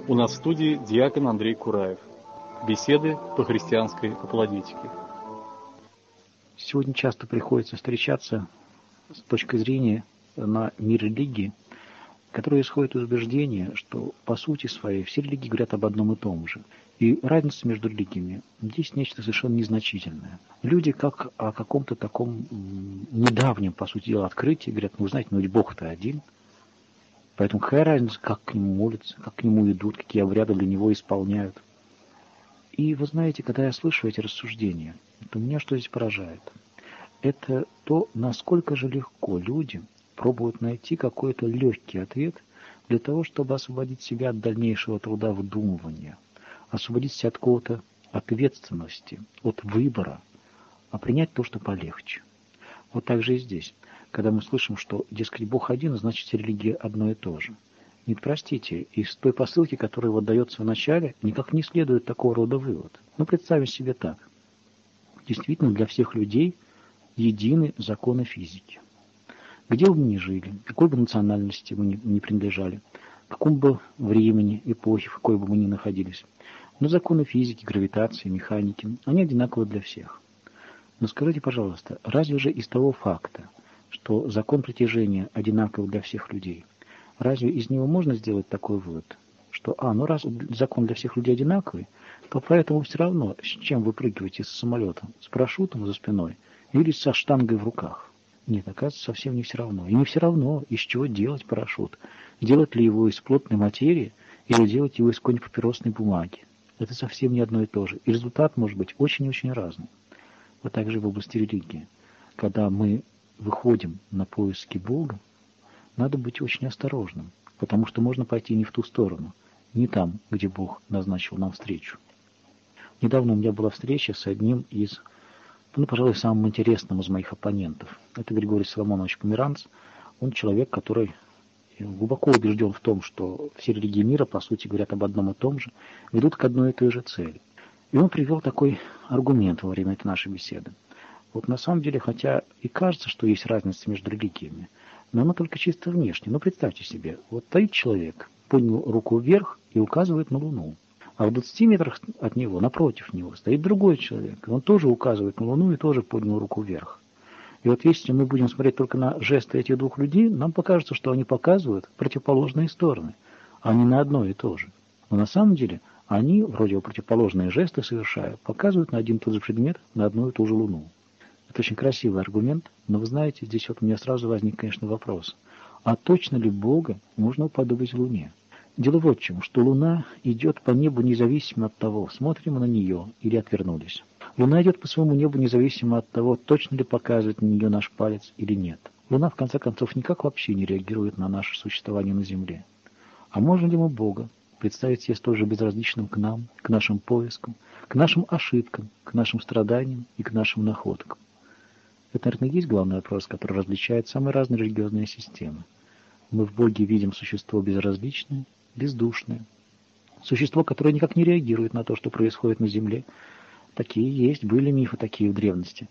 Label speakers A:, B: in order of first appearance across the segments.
A: У нас в студии диакон Андрей Кураев. Беседы по христианской апологетике.
B: Сегодня часто приходится встречаться с точки зрения на мир религии, которая исходит из убеждения, что по сути своей все религии говорят об одном и том же. И разница между религиями здесь нечто совершенно незначительное. Люди как о каком-то таком недавнем, по сути дела, открытии говорят: ну, вы знаете, ну ведь Бог-то один. Поэтому какая разница, как к нему молятся, как к нему идут, какие обряды для него исполняют. И вы знаете, когда я слышу эти рассуждения, то меня что здесь поражает? Это то, насколько же легко люди пробуют найти какой-то легкий ответ для того, чтобы освободить себя от дальнейшего труда вдумывания, освободить себя от какого-то ответственности, от выбора, а принять то, что полегче. Вот так же и здесь. Когда мы слышим, что, дескать, Бог один, значит, религия одно и то же. Нет, простите, из той посылки, которая вот дается в начале, никак не следует такого рода вывод. Но представим себе так. Действительно, для всех людей едины законы физики. Где бы мы ни жили, какой бы национальности мы ни принадлежали, какому бы времени, эпохе, в какой бы мы ни находились, но законы физики, гравитации, механики, они одинаковы для всех. Но скажите, пожалуйста, разве же из того факта, что закон притяжения одинаков для всех людей, разве из него можно сделать такой вывод, что, ну раз закон для всех людей одинаковый, то поэтому все равно, с чем вы прыгиваете с самолета, с парашютом за спиной или со штангой в руках? Нет, оказывается, совсем не все равно. И не все равно, из чего делать парашют. Делать ли его из плотной материи или делать его из какой-нибудь папиросной бумаги. Это совсем не одно и то же. И результат может быть очень-очень разный. Вот так же в области религии. Когда мы выходим на поиски Бога, надо быть очень осторожным, потому что можно пойти не в ту сторону, не там, где Бог назначил нам встречу. Недавно у меня была встреча с одним из, пожалуй, самым интересным из моих оппонентов. Это Григорий Соломонович Померанц. Он человек, который глубоко убежден в том, что все религии мира, по сути, говорят об одном и том же, ведут к одной и той же цели. И он привел такой аргумент во время этой нашей беседы. Вот на самом деле, хотя и кажется, что есть разница между религиями, но она только чисто внешне. Но представьте себе, вот стоит человек, поднял руку вверх и указывает на Луну. А в 20 метрах от него, напротив него, стоит другой человек. И он тоже указывает на Луну и тоже поднял руку вверх. И вот если мы будем смотреть только на жесты этих двух людей, нам покажется, что они показывают противоположные стороны, а не на одно и то же. Но на самом деле они, вроде бы противоположные жесты совершая, показывают на один и тот же предмет, на одну и ту же Луну. Это очень красивый аргумент, но вы знаете, здесь вот у меня сразу возник, конечно, вопрос. А точно ли Бога можно уподобить Луне? Дело вот в чем, что Луна идет по небу независимо от того, смотрим мы на нее или отвернулись. Луна идет по своему небу независимо от того, точно ли показывает на нее наш палец или нет. Луна, в конце концов, никак вообще не реагирует на наше существование на Земле. А можем ли мы Бога представить себе столь же безразличным к нам, к нашим поискам, к нашим ошибкам, к нашим страданиям и к нашим находкам? Это, наверное, и есть главный вопрос, который различает самые разные религиозные системы. Мы в Боге видим существо безразличное, бездушное. Существо, которое никак не реагирует на то, что происходит на Земле. Такие есть, были мифы такие в древности.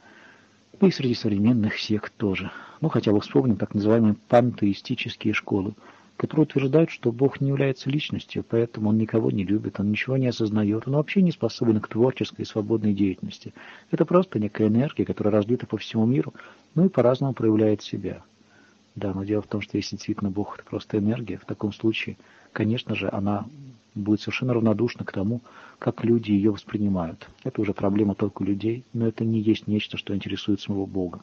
B: И среди современных сект тоже. Хотя бы вспомним так называемые пантеистические школы, которые утверждают, что Бог не является личностью, поэтому Он никого не любит, Он ничего не осознает, Он вообще не способен к творческой и свободной деятельности. Это просто некая энергия, которая разлита по всему миру, и по-разному проявляет себя. Да, но дело в том, что если действительно Бог — это просто энергия, в таком случае, конечно же, она будет совершенно равнодушна к тому, как люди ее воспринимают. Это уже проблема только людей, но это не есть нечто, что интересует самого Бога.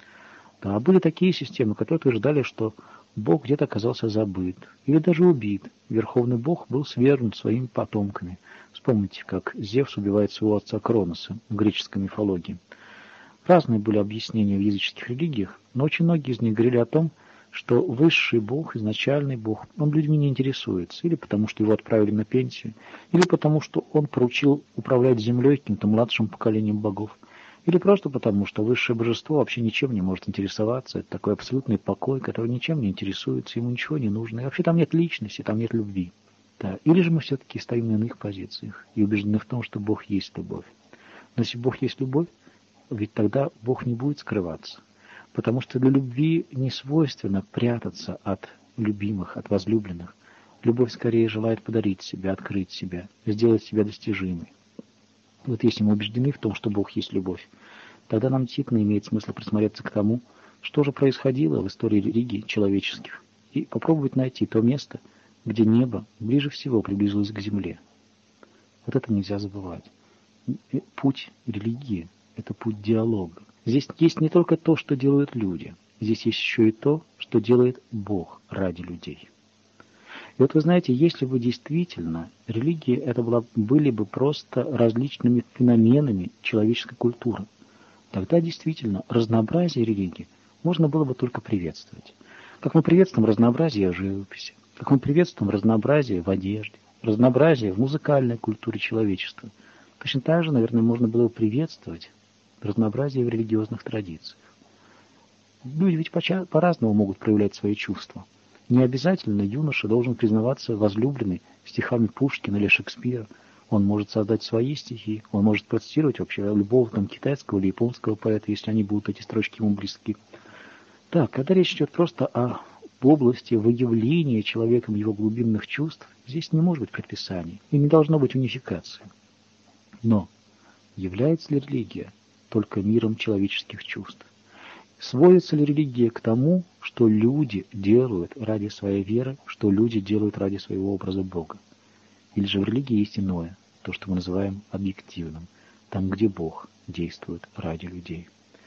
B: Да, были такие системы, которые утверждали, что Бог где-то оказался забыт или даже убит. Верховный Бог был свергнут своими потомками. Вспомните, как Зевс убивает своего отца Кроноса в греческой мифологии. Разные были объяснения в языческих религиях, но очень многие из них говорили о том, что высший Бог, изначальный Бог, он людьми не интересуется, или потому что его отправили на пенсию, или потому что он поручил управлять землей каким-то младшим поколением богов, или просто потому, что высшее божество вообще ничем не может интересоваться, это такой абсолютный покой, который ничем не интересуется, ему ничего не нужно, и вообще там нет личности, там нет любви. Да. Или же мы все-таки стоим на иных позициях и убеждены в том, что Бог есть любовь. Но если Бог есть любовь, ведь тогда Бог не будет скрываться. Потому что для любви не свойственно прятаться от любимых, от возлюбленных. Любовь скорее желает подарить себя, открыть себя, сделать себя достижимой. Вот если мы убеждены в том, что Бог есть любовь, тогда нам действительно имеет смысл присмотреться к тому, что же происходило в истории религий человеческих, и попробовать найти то место, где небо ближе всего приблизилось к земле. Вот это нельзя забывать. Путь религии – это путь диалога. Здесь есть не только то, что делают люди, здесь есть еще и то, что делает Бог ради людей. И вот вы знаете, если бы действительно религии это были бы просто различными феноменами человеческой культуры, тогда действительно разнообразие религий можно было бы только приветствовать. Как мы приветствуем разнообразие в живописи, как мы приветствуем разнообразие в одежде, разнообразие в музыкальной культуре человечества. Точно так же, наверное, можно было бы приветствовать разнообразие в религиозных традициях. Люди ведь по-разному могут проявлять свои чувства. Не обязательно юноша должен признаваться возлюбленной стихами Пушкина или Шекспира. Он может создать свои стихи, он может процитировать вообще любого там китайского или японского поэта, если они будут, эти строчки ему близки. Так, когда речь идет просто о области выявления человеком его глубинных чувств, здесь не может быть предписаний и не должно быть унификации. Но является ли религия только миром человеческих чувств? Сводится ли религия к тому, что люди делают ради своей веры, что люди делают ради своего образа Бога? Или же в религии есть иное, то, что мы называем объективным, там, где Бог действует ради людей?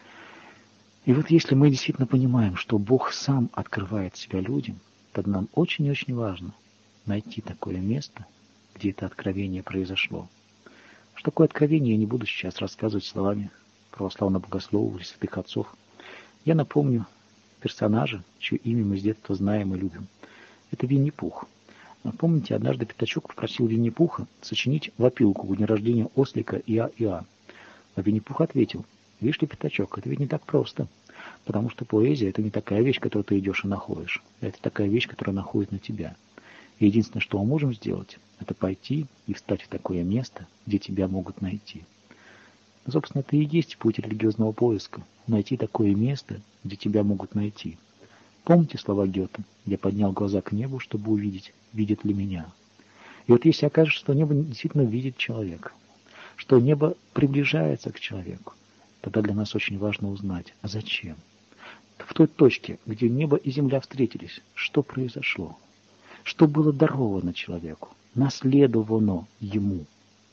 B: И вот если мы действительно понимаем, что Бог сам открывает себя людям, тогда нам очень и очень важно найти такое место, где это откровение произошло. Что такое откровение, я не буду сейчас рассказывать словами православных богословов или святых отцов. Я напомню персонажа, чье имя мы с детства знаем и любим. Это Винни-Пух. Помните, однажды Пятачок попросил Винни-Пуха сочинить вопилку в день рождения ослика Иа-Иа. А Винни-Пух ответил: «Видишь ли, Пятачок, это ведь не так просто. Потому что поэзия — это не такая вещь, которую ты идешь и находишь. Это такая вещь, которая находит на тебя. И единственное, что мы можем сделать, это пойти и встать в такое место, где тебя могут найти». Но, собственно, это и есть путь религиозного поиска — найти такое место, где тебя могут найти. Помните слова Гёте: «Я поднял глаза к небу, чтобы увидеть, видит ли меня». И вот если окажется, что небо действительно видит человека, что небо приближается к человеку, тогда для нас очень важно узнать, а зачем? В той точке, где небо и земля встретились, что произошло? Что было даровано человеку, наследовано ему?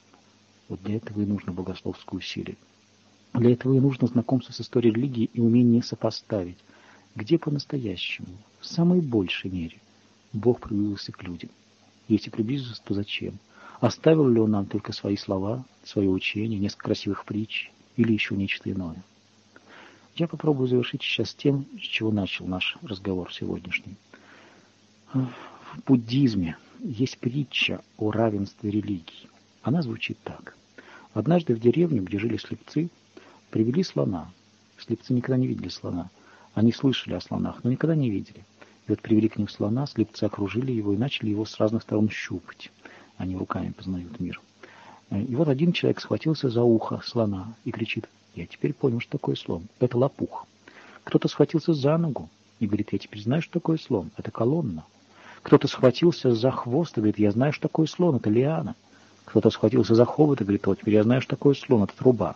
B: Вот для этого и нужно богословское усилие. Для этого и нужно знакомство с историей религии и умение сопоставить, где по-настоящему, в самой большей мере, Бог приблизился к людям. Если приблизился, то зачем? Оставил ли он нам только свои слова, свое учение, несколько красивых притч или еще нечто иное? Я попробую завершить сейчас тем, с чего начал наш разговор сегодняшний. В буддизме есть притча о равенстве религий. Она звучит так. Однажды в деревню, где жили слепцы, привели слона. Слепцы никогда не видели слона. Они слышали о слонах, но никогда не видели. И вот привели к ним слона, слепцы окружили его и начали его с разных сторон щупать. Они руками познают мир. И вот один человек схватился за ухо слона и кричит: «Я теперь понял, что такое слон. Это лопух». Кто-то схватился за ногу и говорит: «Я теперь знаю, что такое слон. Это колонна». Кто-то схватился за хвост и говорит: «Я знаю, что такое слон. Это лиана». Кто-то схватился за хобот и говорит: «Вот теперь я знаю, что такое слон. Это труба».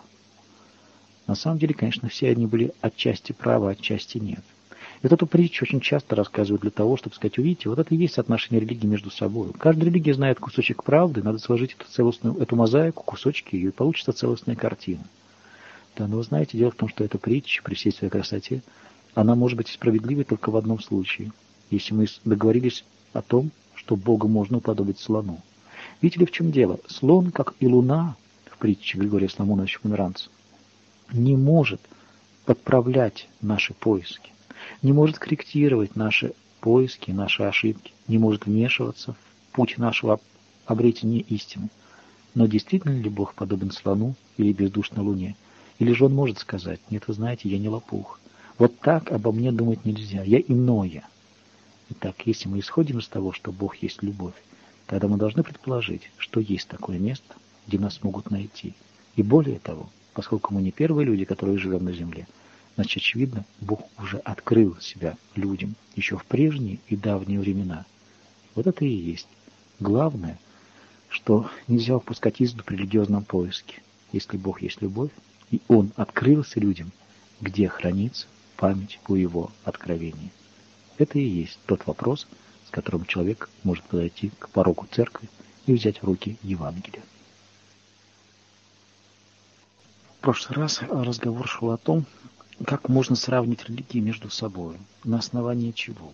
B: На самом деле, конечно, все они были отчасти правы, отчасти нет. И вот эту притчу очень часто рассказывают для того, чтобы сказать: увидите, вот это и есть отношение религии между собой. Каждая религия знает кусочек правды, надо сложить эту мозаику, кусочки ее, и получится целостная картина. Да, но вы знаете, дело в том, что эта притча, при всей своей красоте, она может быть справедливой только в одном случае, если мы договорились о том, что Бога можно уподобить слону. Видите ли, в чем дело? Слон, как и луна, в притче Григория Соломоновича Померанца, не может подправлять наши поиски, не может корректировать наши поиски, наши ошибки, не может вмешиваться в путь нашего обретения истины. Но действительно ли Бог подобен слону или бездушной луне? Или же он может сказать: «Нет, вы знаете, я не лопух. Вот так обо мне думать нельзя, я иное». Итак, если мы исходим из того, что Бог есть любовь, тогда мы должны предположить, что есть такое место, где нас могут найти. И более того, поскольку мы не первые люди, которые живем на земле, значит, очевидно, Бог уже открыл себя людям еще в прежние и давние времена. Вот это и есть главное, что нельзя упускать из виду при религиозном поиске. Если Бог есть любовь, и Он открылся людям, где хранится память о Его откровении. Это и есть тот вопрос, с которым человек может подойти к порогу церкви и взять в руки Евангелие. В прошлый раз разговор шел о том, как можно сравнить религии между собой, на основании чего.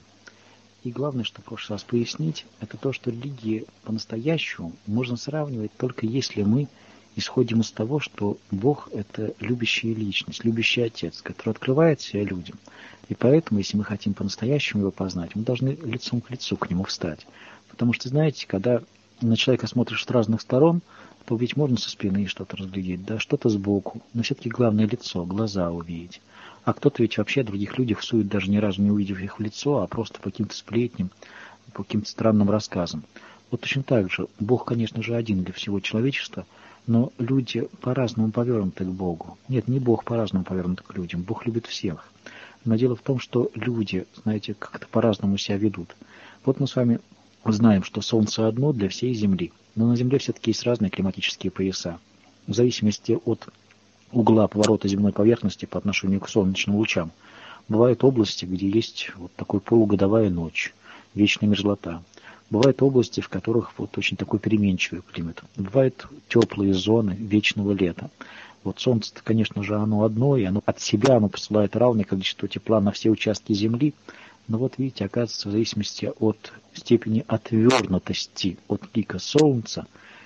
B: И главное, что в прошлый раз пояснить, это то, что религии по-настоящему можно сравнивать только если мы исходим из того, что Бог — это любящая личность, любящий Отец, который открывает себя людям. И поэтому, если мы хотим по-настоящему Его познать, мы должны лицом к лицу к Нему встать. Потому что, знаете, когда на человека смотришь с разных сторон, то ведь можно со спины что-то разглядеть, да, что-то сбоку, но все-таки главное лицо, глаза увидеть. А кто-то ведь вообще других людях сует, даже ни разу не увидев их в лицо, а просто по каким-то сплетням, по каким-то странным рассказам. Вот точно так же, Бог, конечно же, один для всего человечества, но люди по-разному повернуты к Богу. Нет, не Бог по-разному повернут к людям, Бог любит всех. Но дело в том, что люди, знаете, как-то по-разному себя ведут. Вот мы с вами знаем, что Солнце одно для всей Земли, но на Земле все-таки есть разные климатические пояса. В зависимости от угла поворота земной поверхности по отношению к солнечным лучам. Бывают области, где есть вот такой полугодовая ночь, вечная мерзлота. Бывают области, в которых вот очень такой переменчивый климат. Бывают теплые зоны вечного лета. Вот Солнце, конечно же, оно одно, и оно от себя оно посылает равное количество тепла на все участки Земли. Но вот видите, оказывается, в зависимости от степени отвернутости от лика Солнца,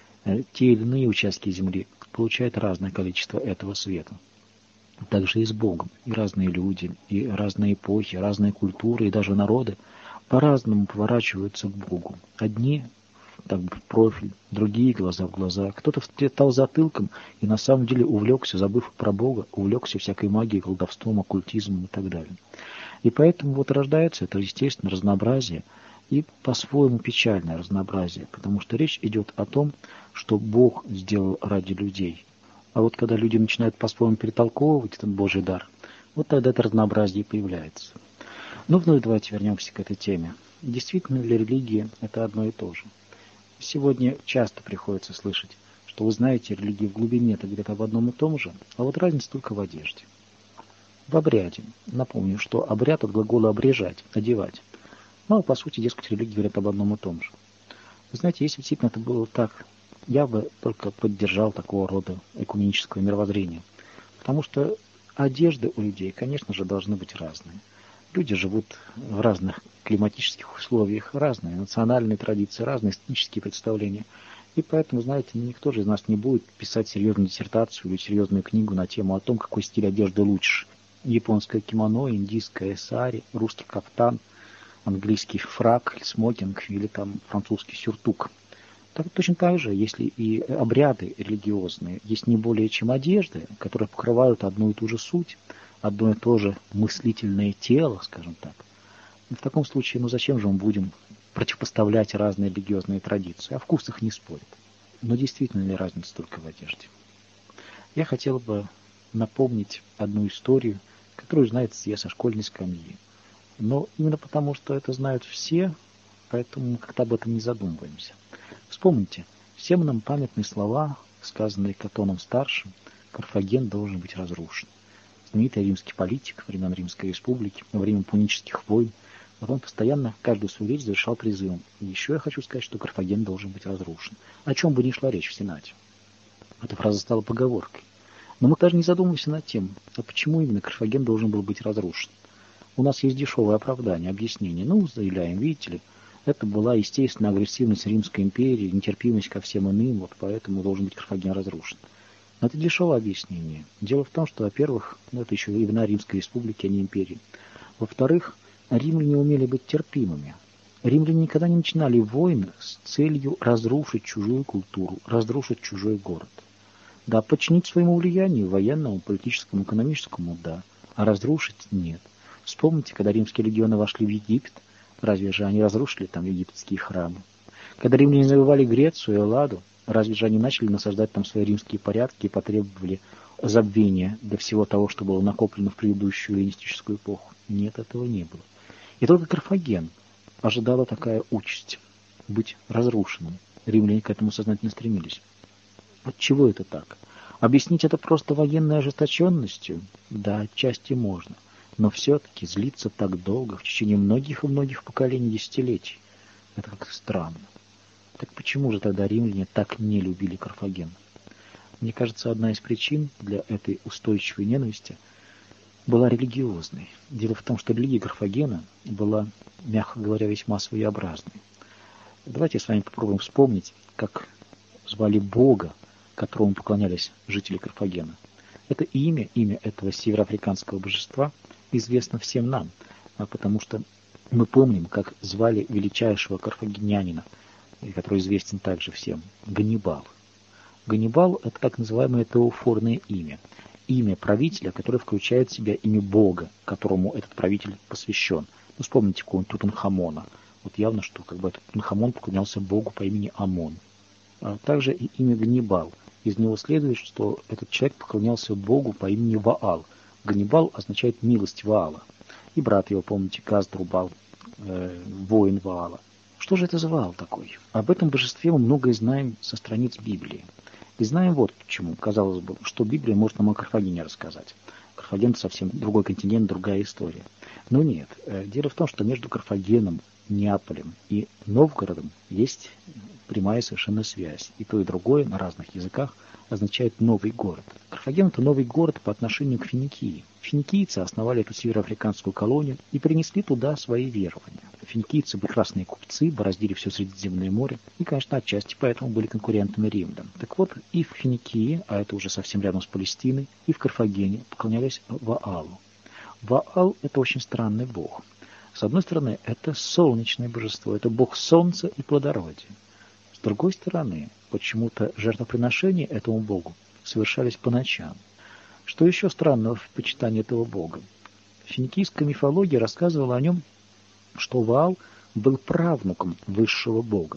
B: те или иные участки Земли получают разное количество этого света. Также и с Богом. И разные люди, и разные эпохи, разные культуры, и даже народы по-разному поворачиваются к Богу. Одни так в профиль, другие глаза в глаза. Кто-то встретал затылком и на самом деле увлекся, забыв про Бога, увлекся всякой магией, колдовством, оккультизмом и так далее. И поэтому вот рождается это, естественно, разнообразие и по-своему печальное разнообразие, потому что речь идет о том, что Бог сделал ради людей. А вот когда люди начинают по-своему перетолковывать этот Божий дар, вот тогда это разнообразие появляется. Но вновь давайте вернемся к этой теме. Действительно ли религия – это одно и то же? Сегодня часто приходится слышать, что вы знаете, религия в глубине это где-то в одном и том же, а вот разница только в одежде. В обряде. Напомню, что обряд от глагола «обрежать», «одевать». Ну, а по сути, дескать, религии говорят об одном и том же. Вы знаете, если действительно это было так, я бы только поддержал такого рода экуменического мировоззрения. Потому что одежды у людей, конечно же, должны быть разные. Люди живут в разных климатических условиях, разные национальные традиции, разные эстетические представления. И поэтому, знаете, никто же из нас не будет писать серьезную диссертацию или серьезную книгу на тему о том, какой стиль одежды лучше. Японское кимоно, индийское сари, русский кафтан, английский фрак, смокинг или там французский сюртук. Так, точно так же, если и обряды религиозные есть не более чем одежды, которые покрывают одну и ту же суть, одно и то же мыслительное тело, скажем так. В таком случае, ну зачем же мы будем противопоставлять разные религиозные традиции? О вкусах не спорят. Но действительно ли разница только в одежде? Я хотел бы напомнить одну историю, которую знает все со школьной скамьи. Но именно потому, что это знают все, поэтому мы как-то об этом не задумываемся. Вспомните, всем нам памятные слова, сказанные Катоном-старшим: Карфаген должен быть разрушен. Знаменитый римский политик времен Римской Республики, во время пунических войн, вот он постоянно каждую свою речь завершал призывом: и еще я хочу сказать, что Карфаген должен быть разрушен. О чем бы ни шла речь в Сенате. Эта фраза стала поговоркой. Но мы даже не задумываемся над тем, а почему именно Карфаген должен был быть разрушен. У нас есть дешевое оправдание, объяснение. Ну, заявляем, видите ли, это была, естественно, агрессивность Римской империи, нетерпимость ко всем иным, вот поэтому должен быть Карфаген разрушен. Но это дешевое объяснение. Дело в том, что, во-первых, это еще времена Римской Республики, а не империи. Во-вторых, римляне умели быть терпимыми. Римляне никогда не начинали войны с целью разрушить чужую культуру, разрушить чужой город. Да, подчинить своему влиянию, военному, политическому, экономическому, да, а разрушить нет. Вспомните, когда римские легионы вошли в Египет, разве же они разрушили там египетские храмы? Когда римляне завоевали Грецию и Элладу, разве же они начали насаждать там свои римские порядки и потребовали забвения до всего того, что было накоплено в предыдущую эллинистическую эпоху? Нет, этого не было. И только Карфаген ожидала такая участь. быть разрушенным. Римляне к этому сознательно стремились. Отчего это так? Объяснить это просто военной ожесточенностью? Да, отчасти можно. Но все-таки злиться так долго, в течение многих и многих поколений, десятилетий, это как-то странно. Так почему же тогда римляне так не любили Карфаген? Мне кажется, одна из причин для этой устойчивой ненависти была религиозной. Дело в том, что религия Карфагена была, мягко говоря, весьма своеобразной. Давайте с вами попробуем вспомнить, как звали Бога, которому поклонялись жители Карфагена. Это имя этого североафриканского божества известно всем нам, потому что мы помним, как звали величайшего карфагенянина, который известен также всем, Ганнибал. Ганнибал – это так называемое теофорное имя. Имя правителя, которое включает в себя имя Бога, которому этот правитель посвящен. Ну, вспомните какого-нибудь Тутанхамона. Вот явно, что этот Тутанхамон поклонялся Богу по имени Амон. А также и имя Ганнибал. Из него следует, что этот человек поклонялся Богу по имени Ваал. Ганнибал означает «милость Ваала». И брат его, помните, Газдрубал, воин Ваала. Что же это за Ваал такой? Об этом божестве мы многое знаем со страниц Библии. И знаем вот почему. Казалось бы, что Библия может нам о Карфагене рассказать. Карфаген — это совсем другой континент, другая история. Но нет. Дело в том, что между Карфагеном, Неаполем и Новгородом есть прямая совершенно связь. И то, и другое на разных языках означает «новый город». Карфаген — это новый город по отношению к Финикии. Финикийцы основали эту североафриканскую колонию и принесли туда свои верования. Финикийцы были прекрасные купцы, бороздили все Средиземное море и, конечно, отчасти поэтому были конкурентами римлян. Так вот, и в Финикии, а это уже совсем рядом с Палестиной, и в Карфагене поклонялись Ваалу. Ваал — это очень странный бог. С одной стороны, это солнечное божество, это бог солнца и плодородия. С другой стороны, почему-то жертвоприношения этому богу совершались по ночам. Что еще странного в почитании этого бога? Финикийская мифология рассказывала о нем, что Ваал был правнуком высшего бога.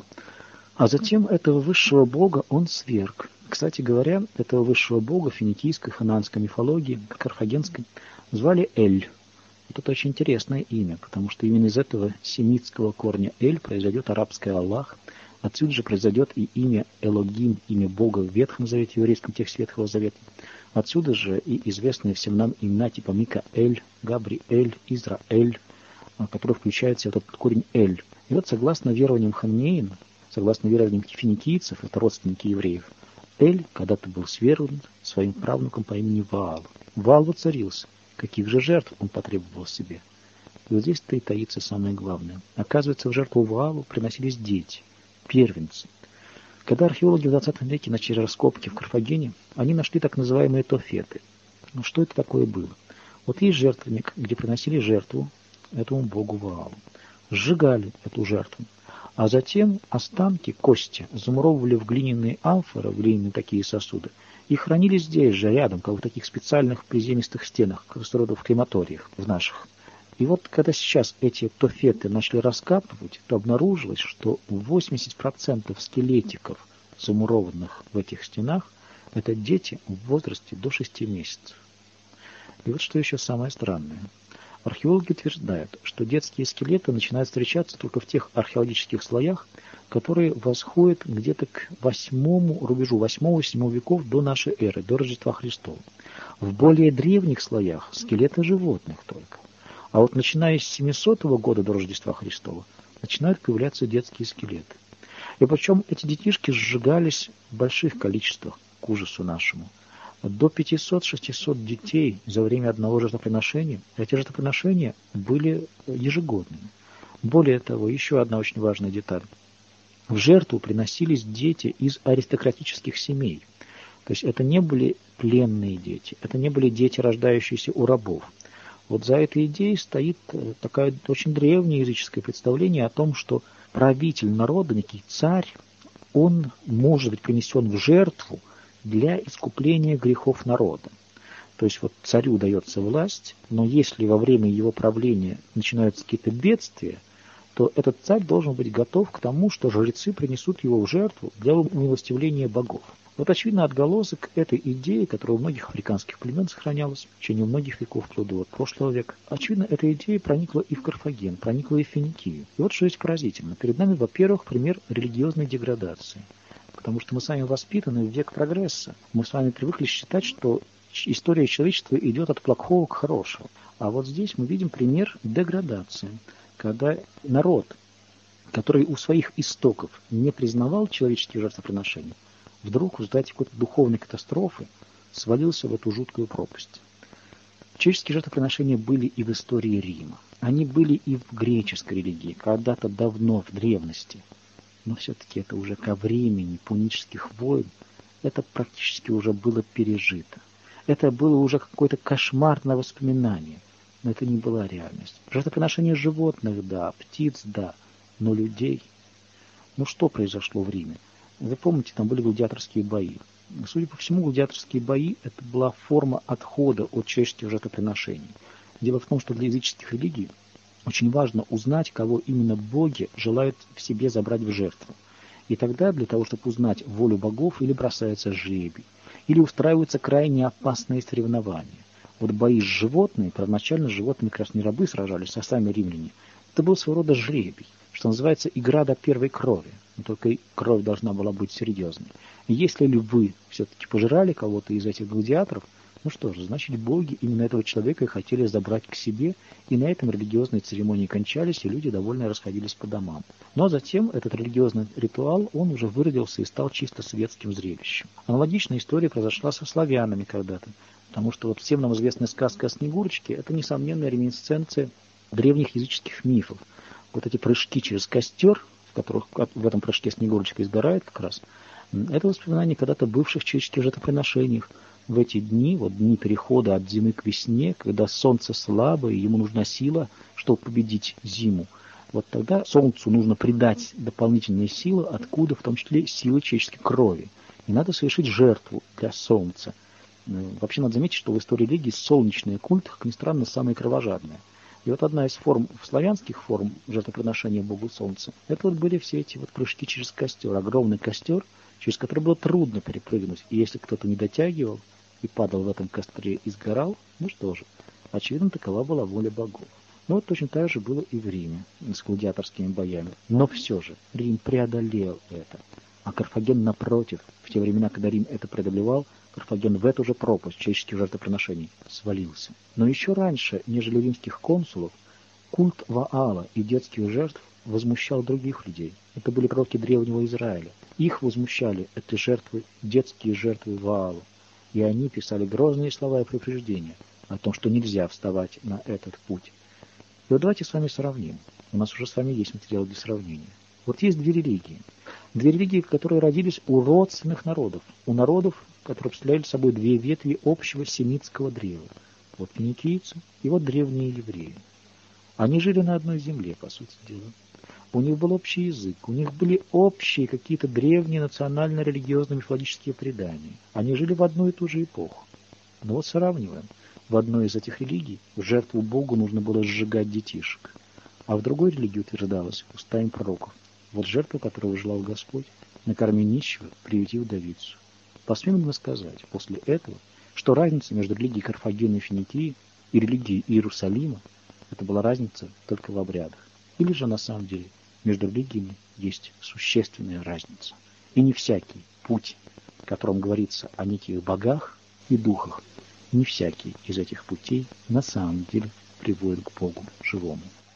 B: А затем этого высшего бога он сверг. Кстати говоря, этого высшего бога финикийской, хананской мифологии, карфагенской, звали Эль. Это очень интересное имя, потому что именно из этого семитского корня Эль произойдет арабское Аллах. Отсюда же произойдет и имя Элогим, имя Бога в Ветхом Завете, в еврейском тексте Ветхого Завета. Отсюда же и известные всем нам имена типа Микаэль, Габриэль, Израэль, которые включают в себя этот корень Эль. И вот согласно верованиям ханнеин, согласно верованиям финикийцев, это родственники евреев, Эль когда-то был свергнут своим правнуком по имени Ваал. Ваал воцарился. Каких же жертв он потребовал себе? И вот здесь-то и таится самое главное. Оказывается, в жертву Ваалу приносились дети, первенцы. Когда археологи в 20 веке начали раскопки в Карфагене, они нашли так называемые тофеты. Ну что это такое было? Вот есть жертвенник, где приносили жертву этому богу Ваалу. Сжигали эту жертву. А затем останки, кости, замуровывали в глиняные амфоры, в глиняные такие сосуды, и хранили здесь же, рядом, как в таких специальных приземистых стенах, как в крематориях в наших. И вот когда сейчас эти тофеты начали раскапывать, то обнаружилось, что 80% скелетиков, замурованных в этих стенах, это дети в возрасте до 6 месяцев. И вот что еще самое странное. Археологи утверждают, что детские скелеты начинают встречаться только в тех археологических слоях, которые восходят где-то к 8 рубежу, 8-7 веков до нашей эры, до Рождества Христова. В более древних слоях скелеты животных только. А вот начиная с 700 года до Рождества Христова начинают появляться детские скелеты. И причем эти детишки сжигались в больших количествах, к ужасу нашему. До 500-600 детей за время одного жертвоприношения. Эти жертвоприношения были ежегодными. Более того, еще одна очень важная деталь. В жертву приносились дети из аристократических семей. То есть это не были пленные дети, это не были дети, рождающиеся у рабов. Вот за этой идеей стоит такое очень древнее языческое представление о том, что правитель народа, некий царь, он может быть принесен в жертву для искупления грехов народа. То есть вот царю дается власть, но если во время его правления начинаются какие-то бедствия, то этот царь должен быть готов к тому, что жрецы принесут его в жертву для умилостивления богов. Вот очевидно отголосок этой идеи, которая у многих африканских племен сохранялась в течение многих веков, вплоть до прошлого века. Очевидно, эта идея проникла и в Карфаген, проникла и в Финикию. И вот что здесь поразительно. Перед нами, во-первых, пример религиозной деградации. Потому что мы с вами воспитаны в век прогресса. Мы с вами привыкли считать, что история человечества идет от плохого к хорошему. А вот здесь мы видим пример деградации, когда народ, который у своих истоков не признавал человеческие жертвоприношения, вдруг в результате какой-то духовной катастрофы свалился в эту жуткую пропасть. Человеческие жертвоприношения были и в истории Рима. Они были и в греческой религии, когда-то давно, в древности. Но все-таки это уже ко времени пунических войн, это практически уже было пережито. Это было уже какое-то кошмарное воспоминание, но это не была реальность. Жертвоприношение животных, да, птиц, да, но людей. Ну что произошло в Риме? Вы помните, там были гладиаторские бои. Судя по всему, гладиаторские бои – это была форма отхода от человеческих жертвоприношений. Дело в том, что для языческих религий очень важно узнать, кого именно боги желают в себе забрать в жертву. И тогда для того, чтобы узнать волю богов, или бросается жребий, или устраиваются крайне опасные соревнования. Вот бои с животными, первоначально с животными как раз не рабы сражались, а сами римляне. Это был своего рода жребий, что называется игра до первой крови. Но только и кровь должна была быть серьезной. И если львы все-таки пожирали кого-то из этих гладиаторов, ну что же, значит, боги именно этого человека и хотели забрать к себе, и на этом религиозные церемонии кончались, и люди довольно расходились по домам. Но затем этот религиозный ритуал, он уже выродился и стал чисто светским зрелищем. Аналогичная история произошла со славянами когда-то, потому что вот всем нам известная сказка о Снегурочке – это несомненная реминисценция древних языческих мифов. Вот эти прыжки через костер, в которых в этом прыжке Снегурочка изгорает как раз, это воспоминание когда-то бывших человеческих жертвоприношениях. В эти дни, вот дни перехода от зимы к весне, когда солнце слабо, и ему нужна сила, чтобы победить зиму, вот тогда солнцу нужно придать дополнительные силы, откуда в том числе силы человеческой крови. И надо совершить жертву для солнца. Вообще надо заметить, что в истории религии солнечные культы, как ни странно, самые кровожадные. И вот одна из форм, славянских форм жертвоприношения Богу Солнца, это вот были все эти вот прыжки через костер, огромный костер, через который было трудно перепрыгнуть. И если кто-то не дотягивал и падал в этом костре и сгорал, ну что же, очевидно, такова была воля богов. Но вот точно так же было и в Риме с гладиаторскими боями. Но все же Рим преодолел это. А Карфаген, напротив, в те времена, когда Рим это преодолевал, Карфаген в эту же пропасть человеческих жертвоприношений свалился. Но еще раньше, нежели римских консулов, культ Ваала и детских жертв возмущал других людей. Это были пророки древнего Израиля. Их возмущали эти жертвы, детские жертвы Ваалу. И они писали грозные слова и предупреждения о том, что нельзя вставать на этот путь. И вот давайте с вами сравним. У нас уже с вами есть материал для сравнения. Вот есть две религии. Две религии, которые родились у родственных народов. У народов, которые представляли собой две ветви общего семитского древа. Вот финикийцы и вот древние евреи. Они жили на одной земле, по сути дела. У них был общий язык, у них были общие какие-то древние национально-религиозно-мифологические предания. Они жили в одну и ту же эпоху. Но вот сравниваем. В одной из этих религий в жертву Богу нужно было сжигать детишек. А в другой религии утверждалось устами пророков. Вот жертву, которую желал Господь, накорми нищего, приюти вдовицу. Посмеем мы сказать после этого, что разница между религией Карфагена и Финикии и религией Иерусалима это была разница только в обрядах. Или же на самом деле между религиями есть существенная разница. И не всякий путь, в котором говорится о неких богах и духах, не всякий из этих путей на самом деле приводит к Богу живому.